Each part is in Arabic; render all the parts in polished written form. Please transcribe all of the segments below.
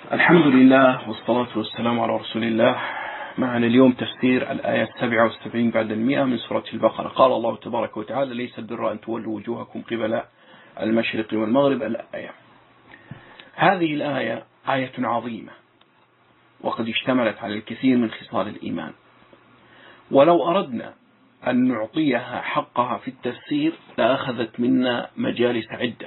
الحمد لله والصلاة والسلام على رسول الله. معنا اليوم تفسير الآية 77 بعد 100 من سورة البقرة. قال الله تبارك وتعالى: ليس البر أن تولوا وجوهكم قبل المشرق والمغرب. الآية هذه الآية آية عظيمة، وقد اشتملت على الكثير من خصال الإيمان، ولو أردنا أن نعطيها حقها في التفسير لأخذت منا مجالس عدة،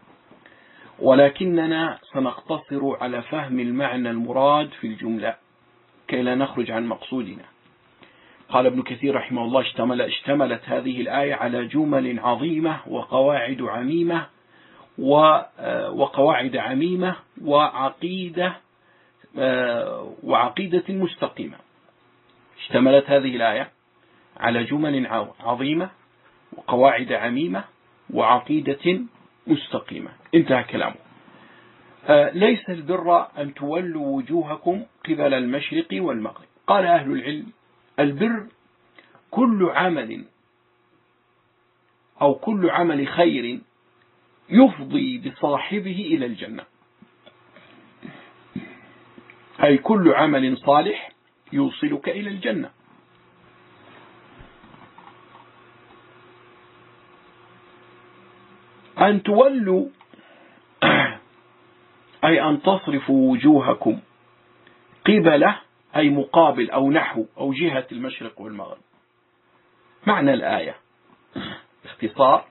ولكننا سنقتصر على فهم المعنى المراد في الجملة كي لا نخرج عن مقصودنا. قال ابن كثير رحمه الله: اشتملت هذه الآية على جمل عظيمة وقواعد عميمة وعقيدة مستقيمة. اشتملت هذه الآية على جمل عظيمة وقواعد عميمة وعقيدة مستقيمة. انتهى كلامه. ليس البر أن تولوا وجوهكم قبل المشرق والمغرب. قال أهل العلم: البر كل عمل خير يفضي بصاحبه إلى الجنة، أي كل عمل صالح يوصلك إلى الجنة. أن تولوا أي أن تصرفوا وجوهكم قبله، أي مقابل أو نحو أو جهة المشرق والمغرب. معنى الآية باختصار: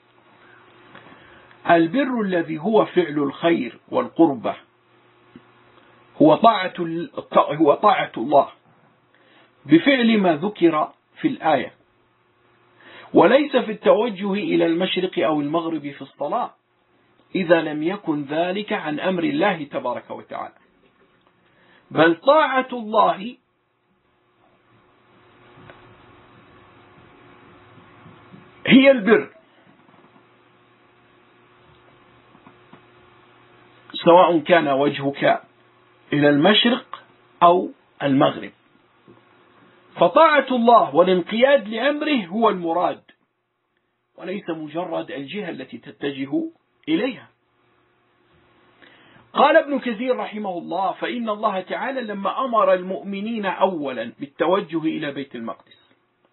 البر الذي هو فعل الخير والقربة هو طاعة الله بفعل ما ذكر في الآية، وليس في التوجه إلى المشرق أو المغرب في الصلاة إذا لم يكن ذلك عن أمر الله تبارك وتعالى، بل طاعة الله هي البر، سواء كان وجهك إلى المشرق أو المغرب. فطاعة الله والانقياد لأمره هو المراد، وليس مجرد الجهة التي تتجه إليها. قال ابن كثير رحمه الله: فإن الله تعالى لما أمر المؤمنين أولا بالتوجه إلى بيت المقدس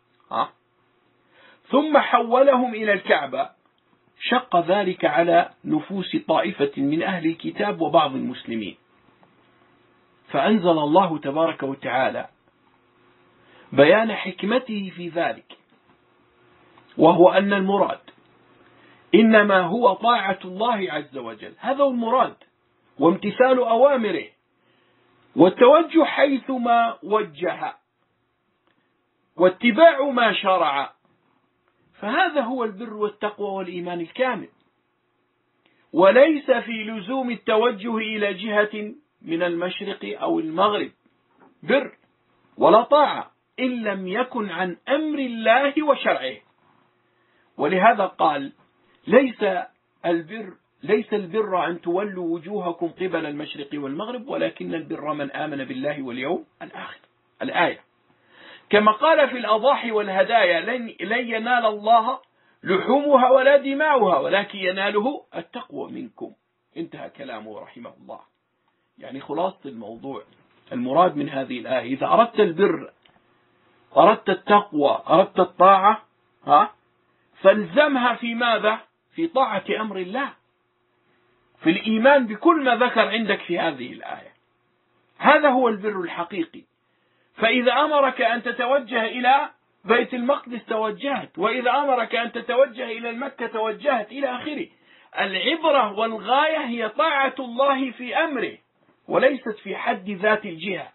ثم حولهم إلى الكعبة، شق ذلك على نفوس طائفة من أهل الكتاب وبعض المسلمين، فأنزل الله تبارك وتعالى بيان حكمته في ذلك، وهو أن المراد إنما هو طاعة الله عز وجل، هذا هو المراد، وامتثال أوامره، والتوجه حيث ما وجه، واتباع ما شرع، فهذا هو البر والتقوى والإيمان الكامل، وليس في لزوم التوجه إلى جهة من المشرق أو المغرب بر ولا طاعة إن لم يكن عن أمر الله وشرعه. ولهذا قال: ليس البر أن تولوا وجوهكم قبل المشرق والمغرب، ولكن البر من آمن بالله واليوم الآخر. الآية كما قال في الأضاحي والهدايا: لن ينال الله لحومها ولا دماؤها ولكن يناله التقوى منكم. انتهى كلامه رحمه الله. يعني خلاصة الموضوع، المراد من هذه الآية: إذا أردت البر، أردت التقوى، أردت الطاعة، فالزمها في ماذا؟ في طاعة أمر الله، في الإيمان بكل ما ذكر عندك في هذه الآية. هذا هو البر الحقيقي. فإذا أمرك أن تتوجه إلى بيت المقدس توجهت، وإذا أمرك أن تتوجه إلى المكة توجهت، إلى آخره. العبرة والغاية هي طاعة الله في أمره، وليست في حد ذات الجهة.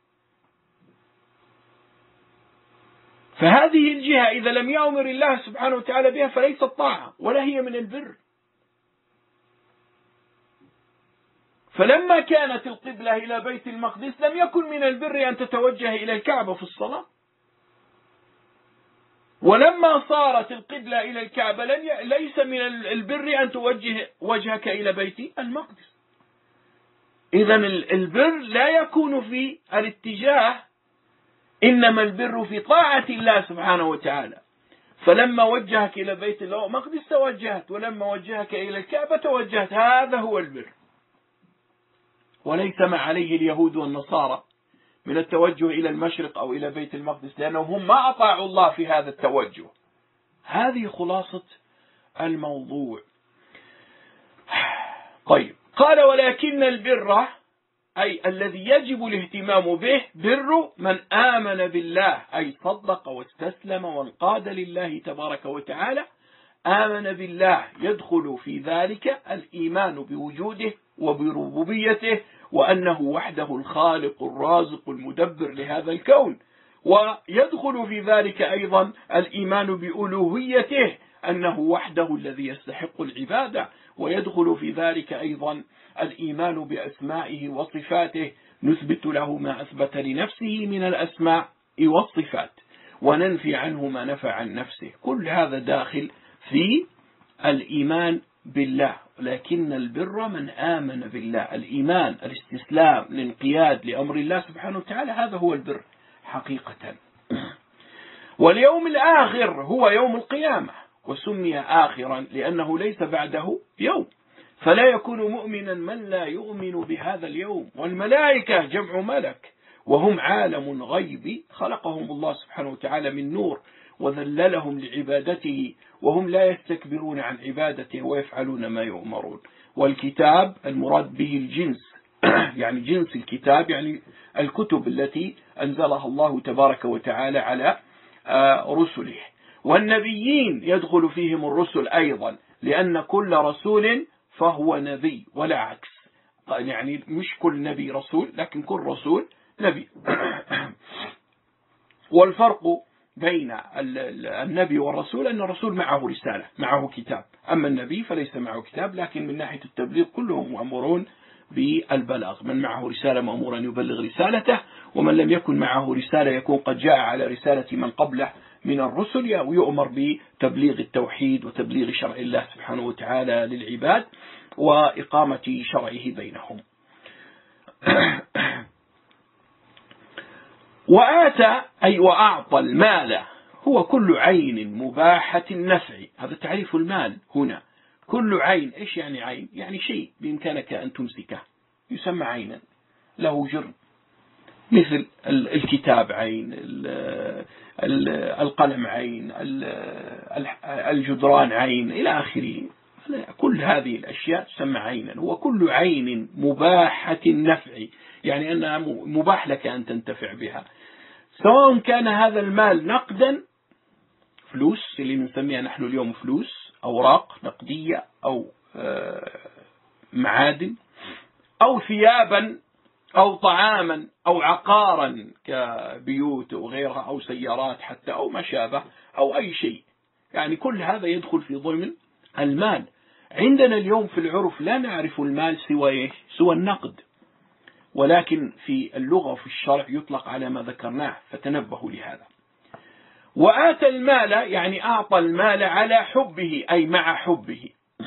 فهذه الجهة إذا لم يأمر الله سبحانه وتعالى بها فليست طاعة ولا هي من البر. فلما كانت القبلة إلى بيت المقدس لم يكن من البر أن تتوجه إلى الكعبة في الصلاة، ولما صارت القبلة إلى الكعبة ليس من البر أن توجه وجهك إلى بيت المقدس. إذن البر لا يكون في الاتجاه، إنما البر في طاعة الله سبحانه وتعالى. فلما وجهك إلى بيت المقدس توجهت، ولما وجهك إلى الكعبة توجهت، هذا هو البر. وليس ما عليه اليهود والنصارى من التوجه إلى المشرق أو إلى بيت المقدس، لأنهم ما أطاعوا الله في هذا التوجه. هذه خلاصة الموضوع. طيب، قال ولكن البر أي الذي يجب الاهتمام به بر من آمن بالله، أي صدق واستسلم وانقاد لله تبارك وتعالى. آمن بالله يدخل في ذلك الإيمان بوجوده وبربوبيته، وأنه وحده الخالق الرازق المدبر لهذا الكون، ويدخل في ذلك أيضا الإيمان بألوهيته، أنه وحده الذي يستحق العبادة، ويدخل في ذلك أيضا الإيمان بأسمائه وصفاته، نثبت له ما أثبت لنفسه من الأسماء والصفات، وننفي عنه ما نفى عن نفسه. كل هذا داخل في الإيمان بالله. لكن البر من آمن بالله، الإيمان، الاستسلام، الانقياد لأمر الله سبحانه وتعالى، هذا هو البر حقيقة. واليوم الآخر هو يوم القيامة، وسمي آخرا لأنه ليس بعده يوم، فلا يكون مؤمنا من لا يؤمن بهذا اليوم. والملائكة جمع ملك، وهم عالم غيبي خلقهم الله سبحانه وتعالى من نور، وذللهم لعبادته، وهم لا يستكبرون عن عبادته ويفعلون ما يؤمرون. والكتاب المراد به الجنس يعني جنس الكتاب، يعني الكتب التي أنزلها الله تبارك وتعالى على رسله. والنبيين يدخل فيهم الرسل أيضا، لأن كل رسول فهو نبي ولا عكس، يعني مش كل نبي رسول، لكن كل رسول نبي. والفرق بين النبي والرسول أن الرسول معه رسالة، معه كتاب، أما النبي فليس معه كتاب، لكن من ناحية التبليغ كلهم مأمورون بالبلاغ. من معه رسالة مأمور أن يبلغ رسالته، ومن لم يكن معه رسالة يكون قد جاء على رسالة من قبله من الرسل، ويؤمر بتبليغ التوحيد وتبليغ شرع الله سبحانه وتعالى للعباد وإقامة شرعه بينهم. وآتى أي وأعطى المال هو كل عين مباحة النفع. هذا تعريف المال هنا. كل عين، إيش يعني عين؟ يعني شيء بإمكانك أن تمسكه يسمى عينا، له جرم، مثل الكتاب عين، القلم عين، الجدران عين، إلى آخره. كل هذه الأشياء تسمى عينا. وكل عين مباحة النفع، يعني أنها مباح لك أن تنتفع بها، سواء كان هذا المال نقدا، فلوس اللي نسميها نحن اليوم فلوس، أوراق نقدية، أو معادن، أو ثيابا، أو طعاما، أو عقارا كبيوت وغيرها، أو سيارات حتى، أو ما شابه، أو أي شيء. يعني كل هذا يدخل في ضمن المال. عندنا اليوم في العرف لا نعرف المال سوى النقد، ولكن في اللغة وفي الشرع يطلق على ما ذكرناه، فتنبهوا لهذا. وآتى المال يعني أعطى المال على حبه، أي مع حبه،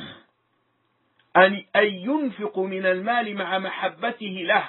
أن ينفق من المال مع محبته له،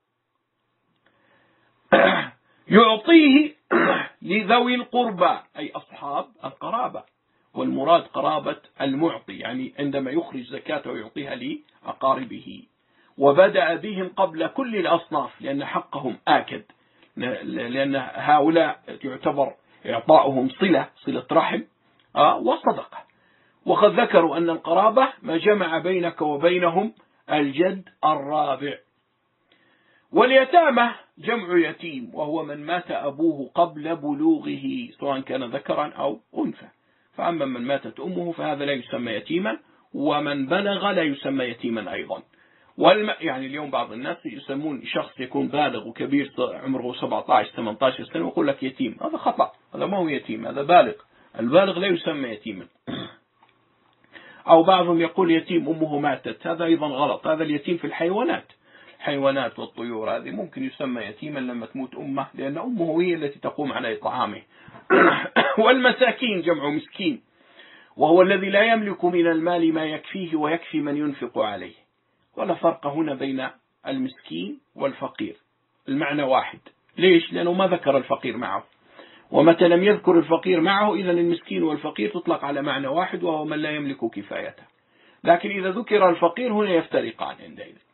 يعطيه لذوي القربى، أي أصحاب القرابة، والمراد قرابة المعطي، يعني عندما يخرج زكاته ويعطيها لأقاربه. وبدأ بهم قبل كل الأصناف، لأن حقهم آكد، لأن هؤلاء يعتبر إعطاؤهم صلة رحم وصدقة. وقد ذكروا أن القرابة ما جمع بينك وبينهم الجد الرابع. واليتامى جمع يتيم، وهو من مات أبوه قبل بلوغه، سواء كان ذكرا أو أنثى. فأما من ماتت أمه فهذا لا يسمى يتيما، ومن بلغ لا يسمى يتيما أيضا. يعني اليوم بعض الناس يسمون شخص يكون بالغ وكبير عمره 17-18 سنة ويقول لك يتيم، هذا خطأ، هذا ما هو يتيم، هذا بالغ. البالغ لا يسمى يتيما. أو بعضهم يقول يتيم أمه ماتت، هذا أيضا غلط. هذا اليتيم في الحيوانات والطيور، هذه ممكن يسمى يتيما لما تموت أمه، لأن أمه هي التي تقوم على إطعامه. والمساكين جمع مسكين، وهو الذي لا يملك من المال ما يكفيه ويكفي من ينفق عليه. ولا فرق هنا بين المسكين والفقير، المعنى واحد. ليش؟ لأنه ما ذكر الفقير معه، ومتى لم يذكر الفقير معه إذن المسكين والفقير تطلق على معنى واحد، وهو من لا يملك كفايته. لكن إذا ذكر الفقير هنا يفترقان عندئذ.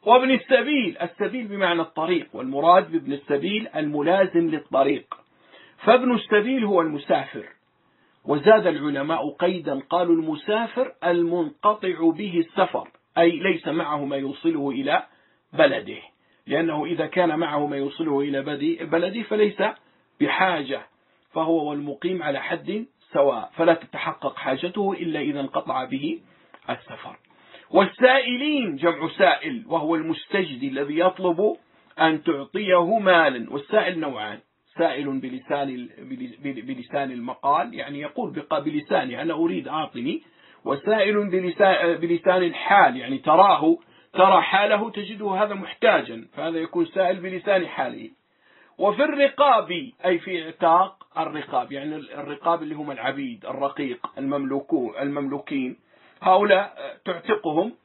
وابن السبيل، السبيل بمعنى الطريق، والمراد بابن السبيل الملازم للطريق، فابن السبيل هو المسافر. وزاد العلماء قيدا قالوا المسافر المنقطع به السفر، أي ليس معه ما يوصله إلى بلده، لأنه إذا كان معه ما يوصله إلى بلده فليس بحاجة، فهو والمقيم على حد سواء، فلا تتحقق حاجته إلا إذا انقطع به السفر. والسائلين جمع سائل، وهو المستجدي الذي يطلب أن تعطيه مالا. والسائل نوعان: سائل بلسان المقال، يعني يقول بلسانه أنا أريد أعطني، وسائل بلسان الحال، يعني ترى حاله تجده هذا محتاجا، فهذا يكون سائل بلسان حاله. وفي الرقاب أي في اعتاق الرقاب، يعني الرقاب اللي هم العبيد الرقيق المملوكين، هؤلاء تعتقهم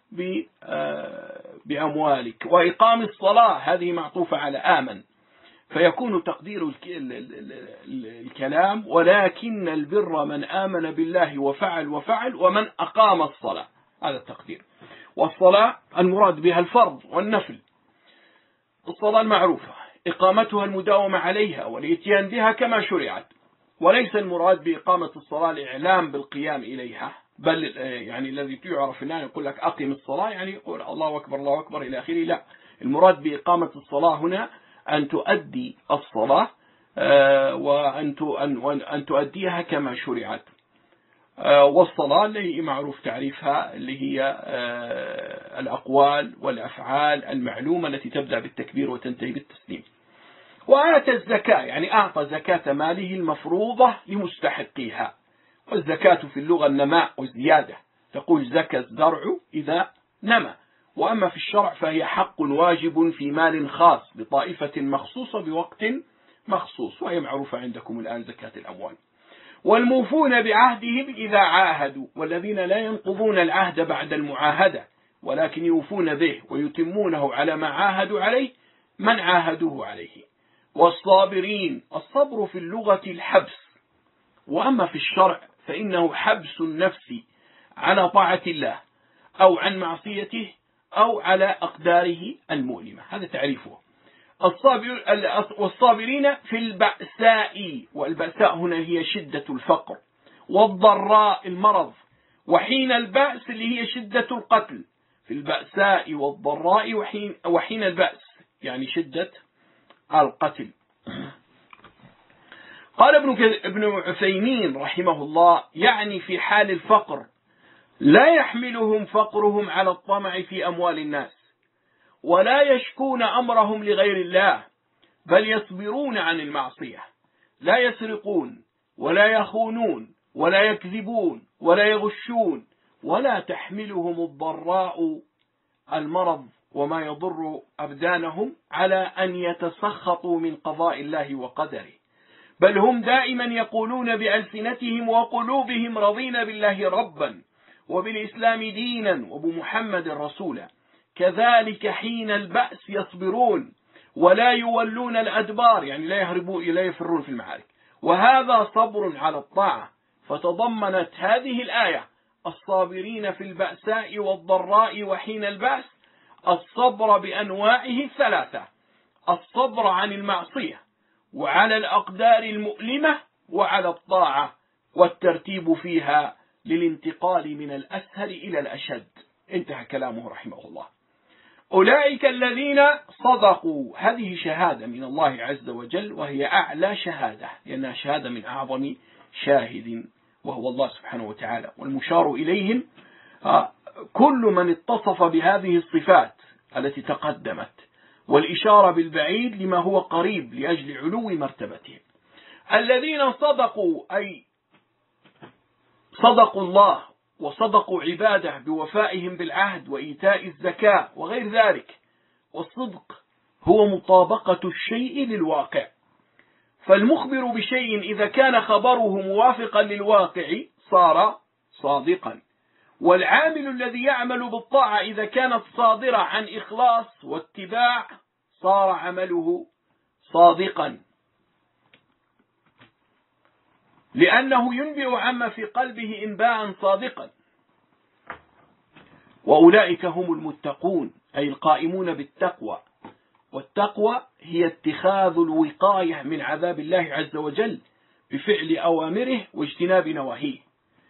بأموالك. وإقام الصلاة هذه معطوفة على آمن، فيكون تقدير الكلام ولكن البر من آمن بالله وفعل ومن أقام الصلاة، هذا التقدير. والصلاة المراد بها الفرض والنفل. الصلاة المعروفة إقامتها المداومة عليها والإتيان بها كما شرعت، وليس المراد بإقامة الصلاة الإعلام بالقيام إليها، بل يعني الذي يعرف الآن يقول لك أقم الصلاة، يعني يقول الله أكبر الله أكبر إلى آخره. لا، المراد بإقامة الصلاة هنا أن تؤدي الصلاة وأن تؤديها كما شرعت. والصلاة اللي معروف تعريفها اللي هي الأقوال والأفعال المعلومة التي تبدأ بالتكبير وتنتهي بالتسليم. وآتى الزكاة يعني أعطى زكاة ماله المفروضة لمستحقيها. والزكاة في اللغة النماء والزيادة، تقول زكى الزرع إذا نمى. وأما في الشرع فهي حق واجب في مال خاص بطائفة مخصوصة بوقت مخصوص، وهي معروفة عندكم الآن زكاة الأموال. والموفون بعهدهم إذا عاهدوا، والذين لا ينقضون العهد بعد المعاهدة ولكن يوفون به ويتمونه على ما عاهدوا عليه من عاهدوه عليه. والصابرين، الصبر في اللغة الحبس، وأما في الشرع فإنه حبس النفس على طاعة الله أو عن معصيته أو على أقداره المؤلمة، هذا تعريفه. والصابرين في البأساء، والبأساء هنا هي شدة الفقر، والضراء المرض، وحين البأس اللي هي شدة القتل، في البأساء والضراء وحين البأس يعني شدة القتل. قال ابن عثيمين رحمه الله يعني في حال الفقر لا يحملهم فقرهم على الطمع في أموال الناس، ولا يشكون أمرهم لغير الله، بل يصبرون عن المعصية، لا يسرقون ولا يخونون ولا يكذبون ولا يغشون، ولا تحملهم الضراء المرض وما يضر أبدانهم على أن يتسخطوا من قضاء الله وقدره، بل هم دائما يقولون بألسنتهم وقلوبهم رضينا بالله ربا وبالإسلام دينا وبمحمد رسولا. كذلك حين البأس يصبرون ولا يولون الأدبار، يعني لا يفرون في المعارك، وهذا صبر على الطاعة. فتضمنت هذه الآية الصابرين في البأساء والضراء وحين البأس الصبر بأنواعه الثلاثة: الصبر عن المعصية وعلى الأقدار المؤلمة وعلى الطاعة، والترتيب فيها للانتقال من الأسهل إلى الأشد. انتهى كلامه رحمه الله. أولئك الذين صدقوا، هذه شهادة من الله عز وجل، وهي أعلى شهادة لأنها شهادة من أعظم شاهد وهو الله سبحانه وتعالى. والمشار إليهم كل من اتصف بهذه الصفات التي تقدمت، والإشارة بالبعيد لما هو قريب لأجل علو مرتبتهم. الذين صدقوا أي صدقوا الله وصدقوا عباده بوفائهم بالعهد وإيتاء الزكاة وغير ذلك. والصدق هو مطابقة الشيء للواقع، فالمخبر بشيء إذا كان خبره موافقا للواقع صار صادقا، والعامل الذي يعمل بالطاعة إذا كانت صادرة عن إخلاص واتباع صار عمله صادقا، لأنه ينبئ عما في قلبه إنباء صادقا. وأولئك هم المتقون أي القائمون بالتقوى. والتقوى هي اتخاذ الوقاية من عذاب الله عز وجل بفعل أوامره واجتناب نواهيه.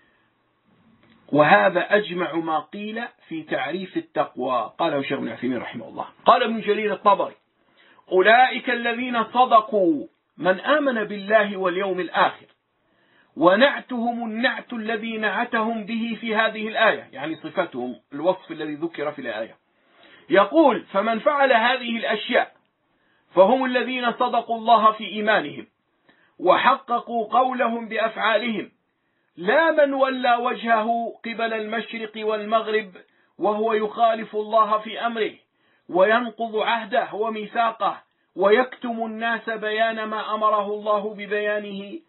وهذا أجمع ما قيل في تعريف التقوى، قاله الشيخ ابن عثيمين رحمه الله. قال ابن جرير الطبري: أولئك الذين صدقوا، من آمن بالله واليوم الآخر، ونعتهم النعت الذي نعتهم به في هذه الآية، يعني صفتهم الوصف الذي ذكر في الآية. يقول: فمن فعل هذه الأشياء فهم الذين صدقوا الله في إيمانهم وحققوا قولهم بأفعالهم، لا من ولى وجهه قبل المشرق والمغرب وهو يخالف الله في أمره وينقض عهده وميثاقه ويكتم الناس بيان ما أمره الله ببيانه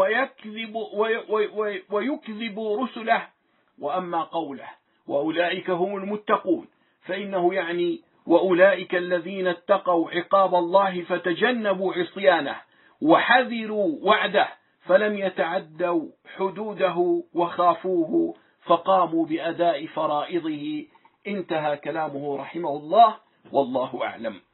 ويكذب رسله. وأما قوله وأولئك هم المتقون فإنه يعني وأولئك الذين اتقوا عقاب الله فتجنبوا عصيانه وحذروا وعده فلم يتعدوا حدوده وخافوه فقاموا بأداء فرائضه. انتهى كلامه رحمه الله، والله أعلم.